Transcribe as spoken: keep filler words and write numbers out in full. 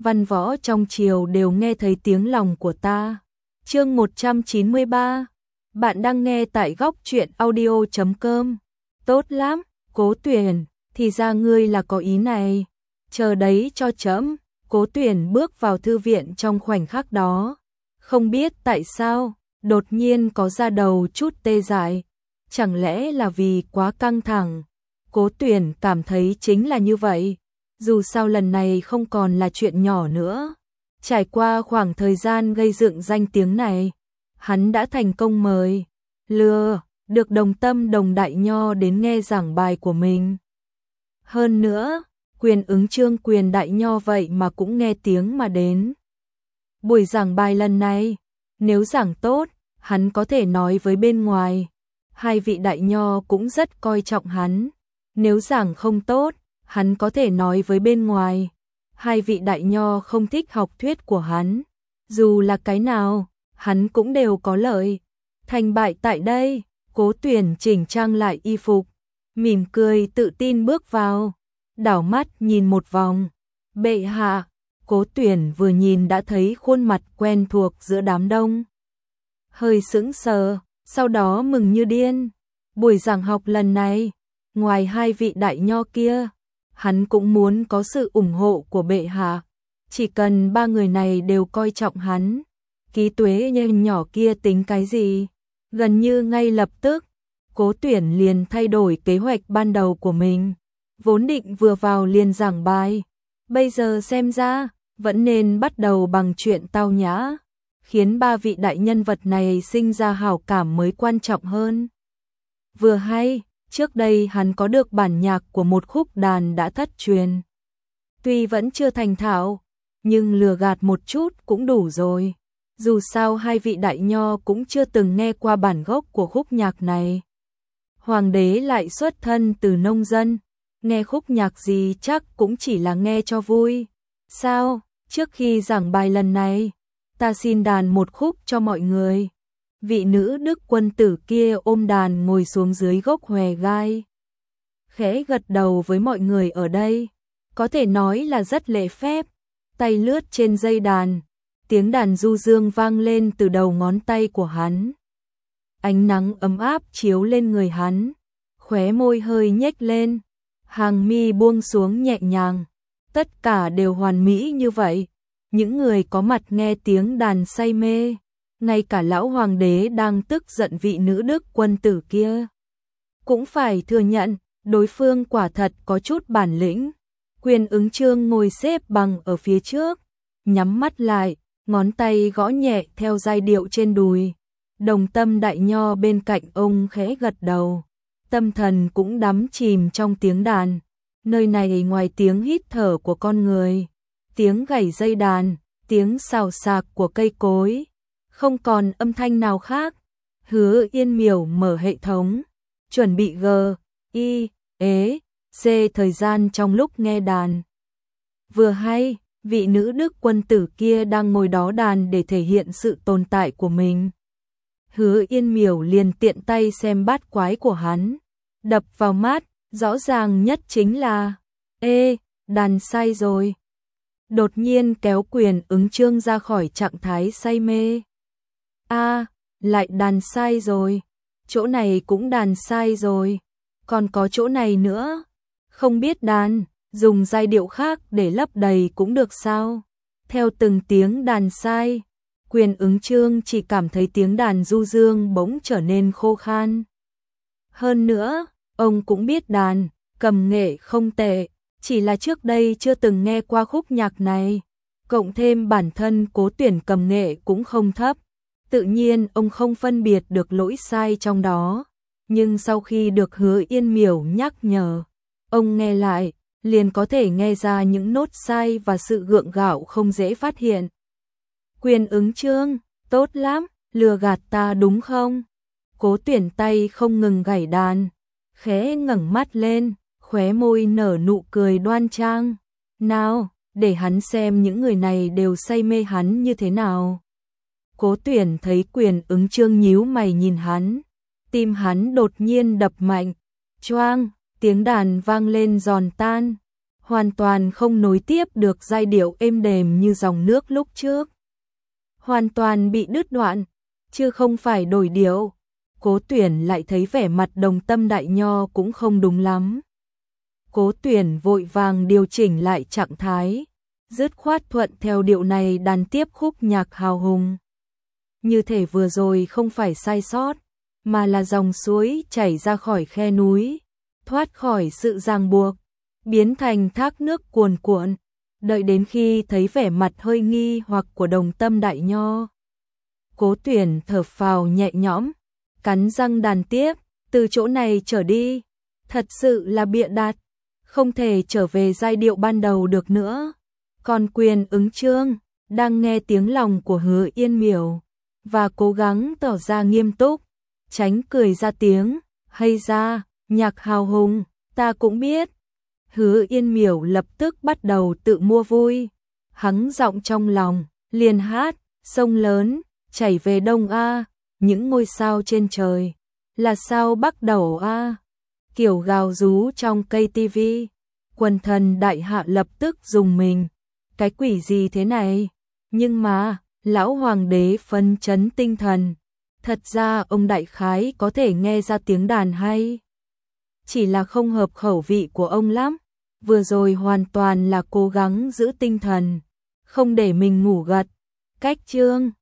văn võ trong triều đều nghe thấy tiếng lòng của ta. Chương một trăm chín mươi ba. Bạn đang nghe tại góc truyện audio chấm com. Tốt lắm, Cố Tuyển, thì ra ngươi là có ý này. Chờ đấy cho trẫm. Cố Tuyển bước vào thư viện trong khoảnh khắc đó. Không biết tại sao, đột nhiên có da đầu chút tê dại. Chẳng lẽ là vì quá căng thẳng? Cố Tuyển cảm thấy chính là như vậy. Dù sao lần này không còn là chuyện nhỏ nữa. Trải qua khoảng thời gian gây dựng danh tiếng này, hắn đã thành công mời, lừa, được đồng tâm đồng đại nho đến nghe giảng bài của mình. Hơn nữa, Quyền Ứng Chương Quyền đại nho vậy mà cũng nghe tiếng mà đến. Buổi giảng bài lần này, nếu giảng tốt, hắn có thể nói với bên ngoài. Hai vị đại nho cũng rất coi trọng hắn. Nếu giảng không tốt, hắn có thể nói với bên ngoài. Hai vị đại nho không thích học thuyết của hắn. Dù là cái nào, hắn cũng đều có lợi. Thành bại tại đây, Cố Tuyển chỉnh trang lại y phục, mỉm cười tự tin bước vào, đảo mắt nhìn một vòng. Bệ hạ, Cố Tuyển vừa nhìn đã thấy khuôn mặt quen thuộc giữa đám đông. Hơi sững sờ, sau đó mừng như điên. Buổi giảng học lần này, ngoài hai vị đại nho kia, hắn cũng muốn có sự ủng hộ của bệ hạ. Chỉ cần ba người này đều coi trọng hắn, Ký Tuế nhân nhỏ kia tính cái gì? Gần như ngay lập tức, Cố Tuyển liền thay đổi kế hoạch ban đầu của mình. Vốn định vừa vào liền giảng bài, bây giờ xem ra vẫn nên bắt đầu bằng chuyện tao nhã, khiến ba vị đại nhân vật này sinh ra hảo cảm mới quan trọng hơn. Vừa hay, trước đây hắn có được bản nhạc của một khúc đàn đã thất truyền. Tuy vẫn chưa thành thạo, nhưng lừa gạt một chút cũng đủ rồi. Dù sao hai vị đại nho cũng chưa từng nghe qua bản gốc của khúc nhạc này. Hoàng đế lại xuất thân từ nông dân, nghe khúc nhạc gì chắc cũng chỉ là nghe cho vui. Sao, trước khi giảng bài lần này, ta xin đàn một khúc cho mọi người. Vị nữ đức quân tử kia ôm đàn ngồi xuống dưới gốc hòe gai, khẽ gật đầu với mọi người ở đây, có thể nói là rất lễ phép, tay lướt trên dây đàn, tiếng đàn du dương vang lên từ đầu ngón tay của hắn. Ánh nắng ấm áp chiếu lên người hắn, khóe môi hơi nhếch lên, hàng mi buông xuống nhẹ nhàng, tất cả đều hoàn mỹ như vậy. Những người có mặt nghe tiếng đàn say mê, ngay cả lão hoàng đế đang tức giận vị nữ đức quân tử kia cũng phải thừa nhận, đối phương quả thật có chút bản lĩnh. Quyền Ứng Chương ngồi xếp bằng ở phía trước, nhắm mắt lại, ngón tay gõ nhẹ theo giai điệu trên đùi. Đồng tâm đại nho bên cạnh ông khẽ gật đầu, tâm thần cũng đắm chìm trong tiếng đàn. Nơi này ngoài tiếng hít thở của con người, tiếng gảy dây đàn, tiếng xào xạc của cây cối, không còn âm thanh nào khác. Hứa Yên Miểu mở hệ thống, chuẩn bị G, I, E, C thời gian trong lúc nghe đàn. Vừa hay, vị nữ đức quân tử kia đang ngồi đó đàn để thể hiện sự tồn tại của mình. Hứa Yên Miểu liền tiện tay xem bát quái của hắn, đập vào mắt, rõ ràng nhất chính là Ê, đàn sai rồi. Đột nhiên kéo Quyền Ứng Chương ra khỏi trạng thái say mê. A, lại đàn sai rồi. Chỗ này cũng đàn sai rồi. Còn có chỗ này nữa. Không biết đàn, dùng giai điệu khác để lấp đầy cũng được sao? Theo từng tiếng đàn sai, Quyền Ứng Chương chỉ cảm thấy tiếng đàn du dương bỗng trở nên khô khan. Hơn nữa, ông cũng biết đàn, cầm nghệ không tệ, chỉ là trước đây chưa từng nghe qua khúc nhạc này, cộng thêm bản thân Cố Tuyển cầm nghệ cũng không thấp, tự nhiên ông không phân biệt được lỗi sai trong đó. Nhưng sau khi được Hứa Yên Miểu nhắc nhở, ông nghe lại, liền có thể nghe ra những nốt sai và sự gượng gạo không dễ phát hiện. Quyền Ứng Chương, tốt lắm, lừa gạt ta đúng không? Cố Tuyển tay không ngừng gảy đàn, khẽ ngẩng mắt lên, khóe môi nở nụ cười đoan trang. Nào, để hắn xem những người này đều say mê hắn như thế nào. Cố Tuyển thấy Quyền Ứng Chương nhíu mày nhìn hắn, tim hắn đột nhiên đập mạnh, choang, tiếng đàn vang lên giòn tan. hoàn toàn không nối tiếp được giai điệu êm đềm như dòng nước lúc trước. Hoàn toàn bị đứt đoạn, chứ không phải đổi điệu. Cố Tuyển lại thấy vẻ mặt Đồng Tâm Đại Nho cũng không đúng lắm. Cố Tuyển vội vàng điều chỉnh lại trạng thái, dứt khoát thuận theo điệu này đàn tiếp khúc nhạc hào hùng. Như thể vừa rồi không phải sai sót, mà là dòng suối chảy ra khỏi khe núi, thoát khỏi sự ràng buộc, biến thành thác nước cuồn cuộn. Đợi đến khi thấy vẻ mặt hơi nghi hoặc của Đồng Tâm Đại Nho, Cố Tuyển thở phào nhẹ nhõm, cắn răng đàn tiếp, từ chỗ này trở đi, thật sự là bịa đặt, không thể trở về giai điệu ban đầu được nữa. Còn Quyền Ứng Chương đang nghe tiếng lòng của Hứa Yên Miểu và cố gắng tỏ ra nghiêm túc, tránh cười ra tiếng, hay ra, nhạc hào hùng, ta cũng biết. Hứa Yên Miểu lập tức bắt đầu tự mua vui, hắng giọng trong lòng, liền hát, sông lớn, chảy về đông a, những ngôi sao trên trời, là sao bắt đầu a. Kiểu gào rú trong cây tivi, quần thần đại hạ lập tức dùng mình, cái quỷ gì thế này? Nhưng mà, lão hoàng đế phấn chấn tinh thần, thật ra ông đại khái có thể nghe ra tiếng đàn hay, chỉ là không hợp khẩu vị của ông lắm. Vừa rồi hoàn toàn là cố gắng giữ tinh thần, không để mình ngủ gật. Cách chương